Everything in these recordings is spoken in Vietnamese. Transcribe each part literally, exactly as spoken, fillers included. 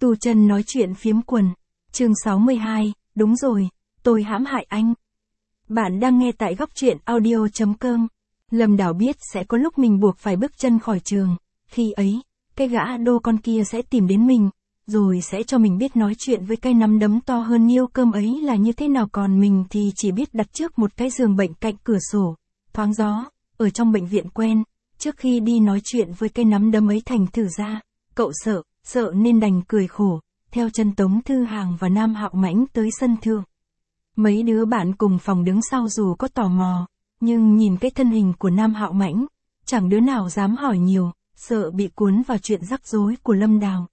Tu Chân nói chuyện phiếm quần. Chương sáu mươi hai, đúng rồi, tôi hãm hại anh. Bạn đang nghe tại góc truyện audio chấm com. Lâm Đào biết sẽ có lúc mình buộc phải bước chân khỏi trường, khi ấy, cái gã đô con kia sẽ tìm đến mình, rồi sẽ cho mình biết nói chuyện với cái nắm đấm to hơn niêu cơm ấy là như thế nào, còn mình thì chỉ biết đặt trước một cái giường bệnh cạnh cửa sổ, thoáng gió, ở trong bệnh viện quen, trước khi đi nói chuyện với cái nắm đấm ấy thành thử ra, cậu sợ, sợ nên đành cười khổ, theo chân Tống Thư Hàng và Nam Hạo Mãnh tới sân thượng. Mấy đứa bạn cùng phòng đứng sau dù có tò mò, nhưng nhìn cái thân hình của Nam Hạo Mãnh, chẳng đứa nào dám hỏi nhiều, sợ bị cuốn vào chuyện rắc rối của Lâm Đào.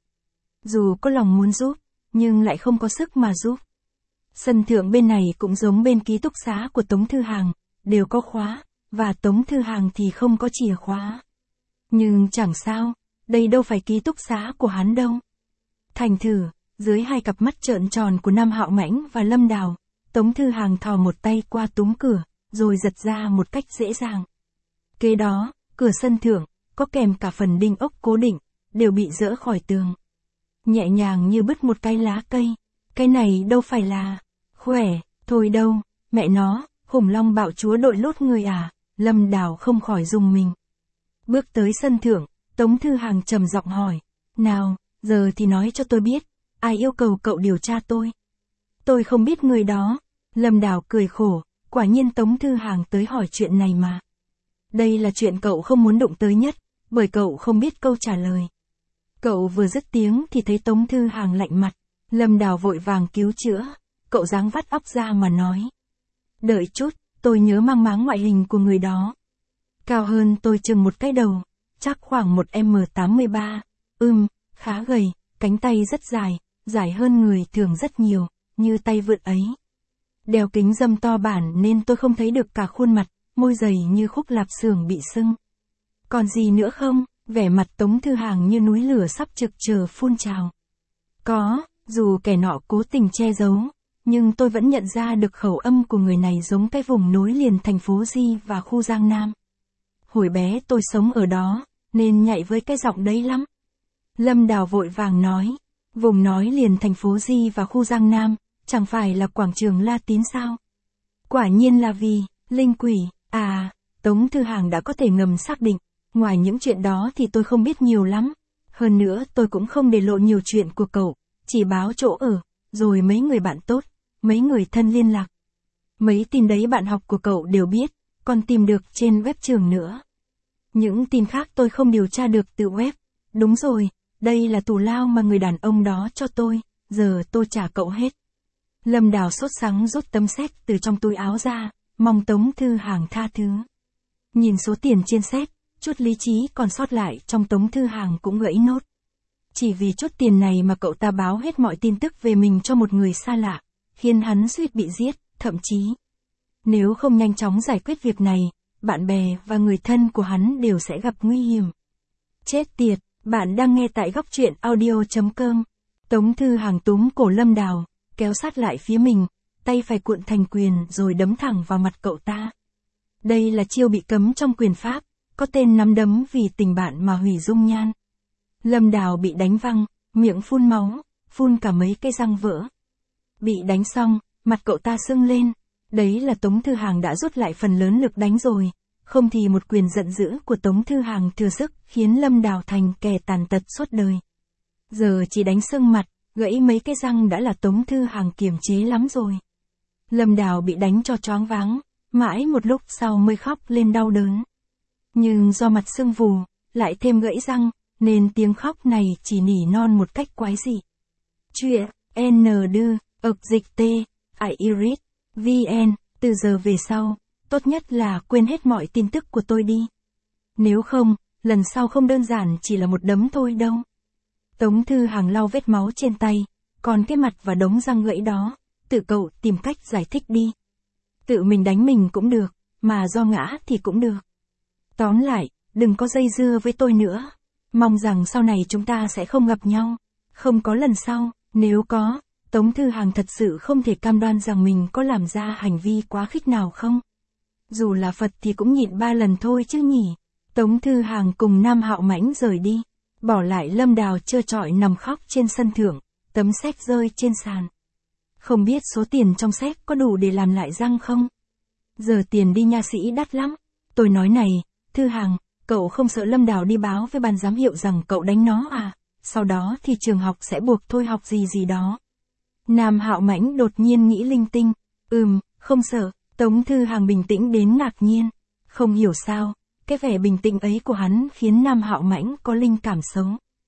Dù có lòng muốn giúp, nhưng lại không có sức mà giúp. Sân thượng bên này cũng giống bên ký túc xá của Tống Thư Hàng, đều có khóa, và Tống Thư Hàng thì không có chìa khóa. Nhưng chẳng sao, đây đâu phải ký túc xá của hắn đâu. Thành thử, dưới hai cặp mắt trợn tròn của Nam Hạo Mãnh và Lâm Đào, Tống Thư Hàng thò một tay qua túm cửa, rồi giật ra một cách dễ dàng. Kế đó, cửa sân thượng, có kèm cả phần đinh ốc cố định, đều bị dỡ khỏi tường. Nhẹ nhàng như bứt một cái lá cây, cái này đâu phải là khỏe, thôi đâu, mẹ nó, khủng long bạo chúa đội lốt người à, Lâm Đào không khỏi rùng mình. Bước tới sân thượng, Tống Thư Hàng trầm giọng hỏi, nào, giờ thì nói cho tôi biết, ai yêu cầu cậu điều tra tôi? Tôi không biết người đó. Lâm Đào cười khổ, quả nhiên Tống Thư Hàng tới hỏi chuyện này mà. Đây là chuyện cậu không muốn đụng tới nhất, bởi cậu không biết câu trả lời. Cậu vừa dứt tiếng thì thấy Tống Thư Hàng lạnh mặt, Lâm Đào vội vàng cứu chữa, cậu giáng vắt óc ra mà nói. Đợi chút, tôi nhớ mang máng ngoại hình của người đó. Cao hơn tôi chừng một cái đầu, chắc khoảng một mét tám mươi ba, ưm, khá gầy, cánh tay rất dài, dài hơn người thường rất nhiều, như tay vượn ấy. Đeo kính râm to bản nên tôi không thấy được cả khuôn mặt, môi dày như khúc lạp xưởng bị sưng. Còn gì nữa không? Vẻ mặt Tống Thư Hàng như núi lửa sắp trực chờ phun trào. Có, dù kẻ nọ cố tình che giấu, nhưng tôi vẫn nhận ra được khẩu âm của người này giống cái vùng nối liền thành phố Di và khu Giang Nam. Hồi bé tôi sống ở đó, nên nhạy với cái giọng đấy lắm. Lâm Đào vội vàng nói, vùng nói liền thành phố Di và khu Giang Nam, chẳng phải là quảng trường La Tín sao? Quả nhiên là vì, linh quỷ, à, Tống Thư Hàng đã có thể ngầm xác định, ngoài những chuyện đó thì tôi không biết nhiều lắm. Hơn nữa tôi cũng không để lộ nhiều chuyện của cậu, chỉ báo chỗ ở, rồi mấy người bạn tốt, mấy người thân liên lạc. Mấy tin đấy bạn học của cậu đều biết, còn tìm được trên web trường nữa. Những tin khác tôi không điều tra được từ web. Đúng rồi, đây là tù lao mà người đàn ông đó cho tôi, giờ tôi trả cậu hết. Lâm Đào sốt sắng rút tấm séc từ trong túi áo ra, mong Tống Thư Hàng tha thứ. Nhìn số tiền trên séc, chút lý trí còn sót lại trong Tống Thư Hàng cũng gãy nốt. Chỉ vì chút tiền này mà cậu ta báo hết mọi tin tức về mình cho một người xa lạ, khiến hắn suýt bị giết, thậm chí. Nếu không nhanh chóng giải quyết việc này, bạn bè và người thân của hắn đều sẽ gặp nguy hiểm. Chết tiệt, bạn đang nghe tại góc truyện audio chấm com. Tống Thư Hàng túm cổ Lâm Đào, kéo sát lại phía mình, tay phải cuộn thành quyền rồi đấm thẳng vào mặt cậu ta. Đây là chiêu bị cấm trong quyền pháp, có tên nắm đấm vì tình bạn mà hủy dung nhan. Lâm Đào bị đánh văng, miệng phun máu, phun cả mấy cây răng vỡ. Bị đánh xong, mặt cậu ta sưng lên. Đấy là Tống Thư Hàng đã rút lại phần lớn lực đánh rồi, không thì một quyền giận dữ của Tống Thư Hàng thừa sức khiến Lâm Đào thành kẻ tàn tật suốt đời. Giờ chỉ đánh sưng mặt, gãy mấy cái răng đã là Tống Thư Hàng kiềm chế lắm rồi. Lâm Đào bị đánh cho choáng váng, mãi một lúc sau mới khóc lên đau đớn. Nhưng do mặt sưng vù, lại thêm gãy răng, nên tiếng khóc này chỉ nỉ non một cách quái dị. Chuyện, N đưa, ực dịch T, I iris, vn, từ giờ về sau, tốt nhất là quên hết mọi tin tức của tôi đi. Nếu không, lần sau không đơn giản chỉ là một đấm thôi đâu. Tống Thư Hàng lau vết máu trên tay, còn cái mặt và đống răng gãy đó, tự cậu tìm cách giải thích đi. Tự mình đánh mình cũng được, mà do ngã thì cũng được. Tóm lại, đừng có dây dưa với tôi nữa. Mong rằng sau này chúng ta sẽ không gặp nhau. Không có lần sau, nếu có, Tống Thư Hàng thật sự không thể cam đoan rằng mình có làm ra hành vi quá khích nào không. Dù là Phật thì cũng nhịn ba lần thôi chứ nhỉ. Tống Thư Hàng cùng Nam Hạo Mãnh rời đi. Bỏ lại Lâm Đào trơ trọi nằm khóc trên sân thượng, tấm séc rơi trên sàn. Không biết số tiền trong séc có đủ để làm lại răng không? Giờ tiền đi nha sĩ đắt lắm. Tôi nói này, Thư Hằng, cậu không sợ Lâm Đào đi báo với ban giám hiệu rằng cậu đánh nó à? Sau đó thì trường học sẽ buộc thôi học gì gì đó. Nam Hạo Mãnh đột nhiên nghĩ linh tinh. Ừm, không sợ. Tống Thư Hằng bình tĩnh đến ngạc nhiên. Không hiểu sao, cái vẻ bình tĩnh ấy của hắn khiến Nam Hạo Mãnh có linh cảm xấu.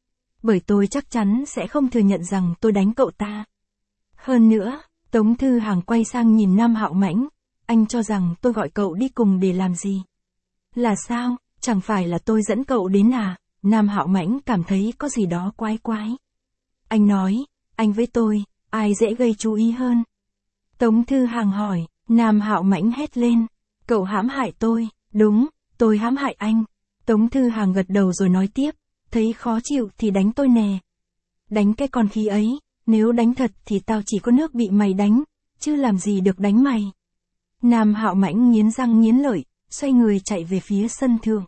Bởi tôi chắc chắn sẽ không thừa nhận rằng tôi đánh cậu ta. Hơn nữa, Tống Thư Hằng quay sang nhìn Nam Hạo Mãnh. Anh cho rằng tôi gọi cậu đi cùng để làm gì? Là sao, chẳng phải là tôi dẫn cậu đến à? Nam Hạo Mãnh cảm thấy có gì đó quái quái. Anh nói, anh với tôi, ai dễ gây chú ý hơn? Tống Thư Hằng hỏi, Nam Hạo Mãnh hét lên. Cậu hãm hại tôi, đúng, tôi hãm hại anh. Tống Thư Hằng gật đầu rồi nói tiếp, thấy khó chịu thì đánh tôi nè. Đánh cái con khí ấy, nếu đánh thật thì tao chỉ có nước bị mày đánh, chứ làm gì được đánh mày. Nam Hạo Mãnh nghiến răng nghiến lợi, xoay người chạy về phía sân thượng.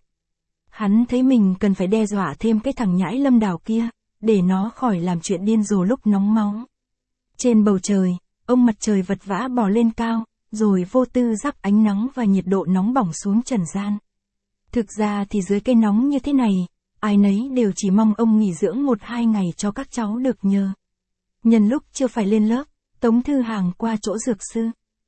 Hắn thấy mình cần phải đe dọa thêm cái thằng nhãi Lâm Đào kia, để nó khỏi làm chuyện điên rồ lúc nóng máu. Trên bầu trời, ông mặt trời vật vã bò lên cao, rồi vô tư rắc ánh nắng và nhiệt độ nóng bỏng xuống trần gian. Thực ra thì dưới cây nóng như thế này, ai nấy đều chỉ mong ông nghỉ dưỡng một hai ngày cho các cháu được nhờ. Nhân lúc chưa phải lên lớp, Tống Thư Hằng qua chỗ dược sư.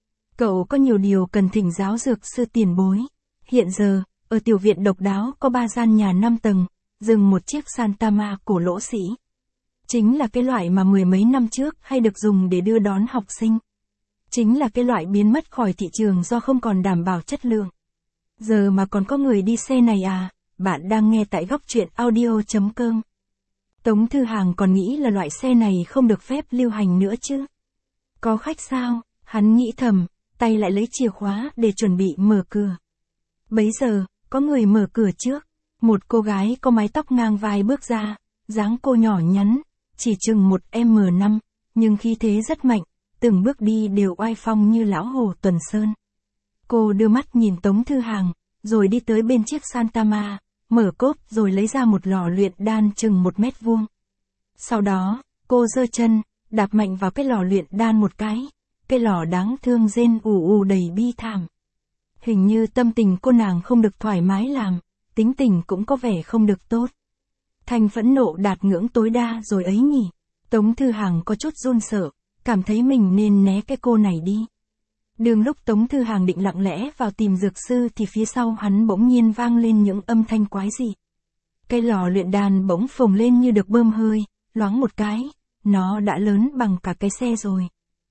Cậu có nhiều điều cần thỉnh giáo dược sư tiền bối. Hiện giờ, ở tiểu viện độc đáo có ba gian nhà năm tầng, dừng một chiếc Santama cổ lỗ sĩ. Chính là cái loại mà mười mấy năm trước hay được dùng để đưa đón học sinh. Chính là cái loại biến mất khỏi thị trường do không còn đảm bảo chất lượng. Giờ mà còn có người đi xe này à? Bạn đang nghe tại góc truyện audio chấm com. Tống Thư Hằng còn nghĩ là loại xe này không được phép lưu hành nữa chứ. Có khách sao? Hắn nghĩ thầm, tay lại lấy chìa khóa để chuẩn bị mở cửa. Bấy giờ, có người mở cửa trước. Một cô gái có mái tóc ngang vai bước ra, dáng cô nhỏ nhắn, chỉ chừng một em năm, nhưng khí thế rất mạnh, từng bước đi đều oai phong như lão hổ Tuần Sơn. Cô đưa mắt nhìn Tống Thư Hằng, rồi đi tới bên chiếc Santama, mở cốp rồi lấy ra một lò luyện đan chừng một mét vuông. Sau đó, cô giơ chân, đạp mạnh vào cái lò luyện đan một cái, cái lò đáng thương rên ù ù đầy bi thảm. Hình như tâm tình cô nàng không được thoải mái làm, tính tình cũng có vẻ không được tốt. Thanh phẫn nộ đạt ngưỡng tối đa rồi ấy nhỉ. Tống Thư Hằng có chút run sợ, cảm thấy mình nên né cái cô này đi. Đường lúc Tống Thư Hằng định lặng lẽ vào tìm dược sư thì phía sau hắn bỗng nhiên vang lên những âm thanh quái dị. Cái lò luyện đan bỗng phồng lên như được bơm hơi, loáng một cái, nó đã lớn bằng cả cái xe rồi.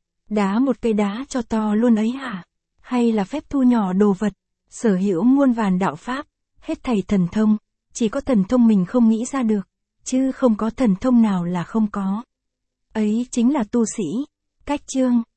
Đá một cây đá cho to luôn ấy hả? Hay là phép thu nhỏ đồ vật? Sở hữu muôn vàn đạo pháp, hết thảy thần thông, chỉ có thần thông mình không nghĩ ra được, chứ không có thần thông nào là không có. Ấy chính là tu sĩ. Cách chương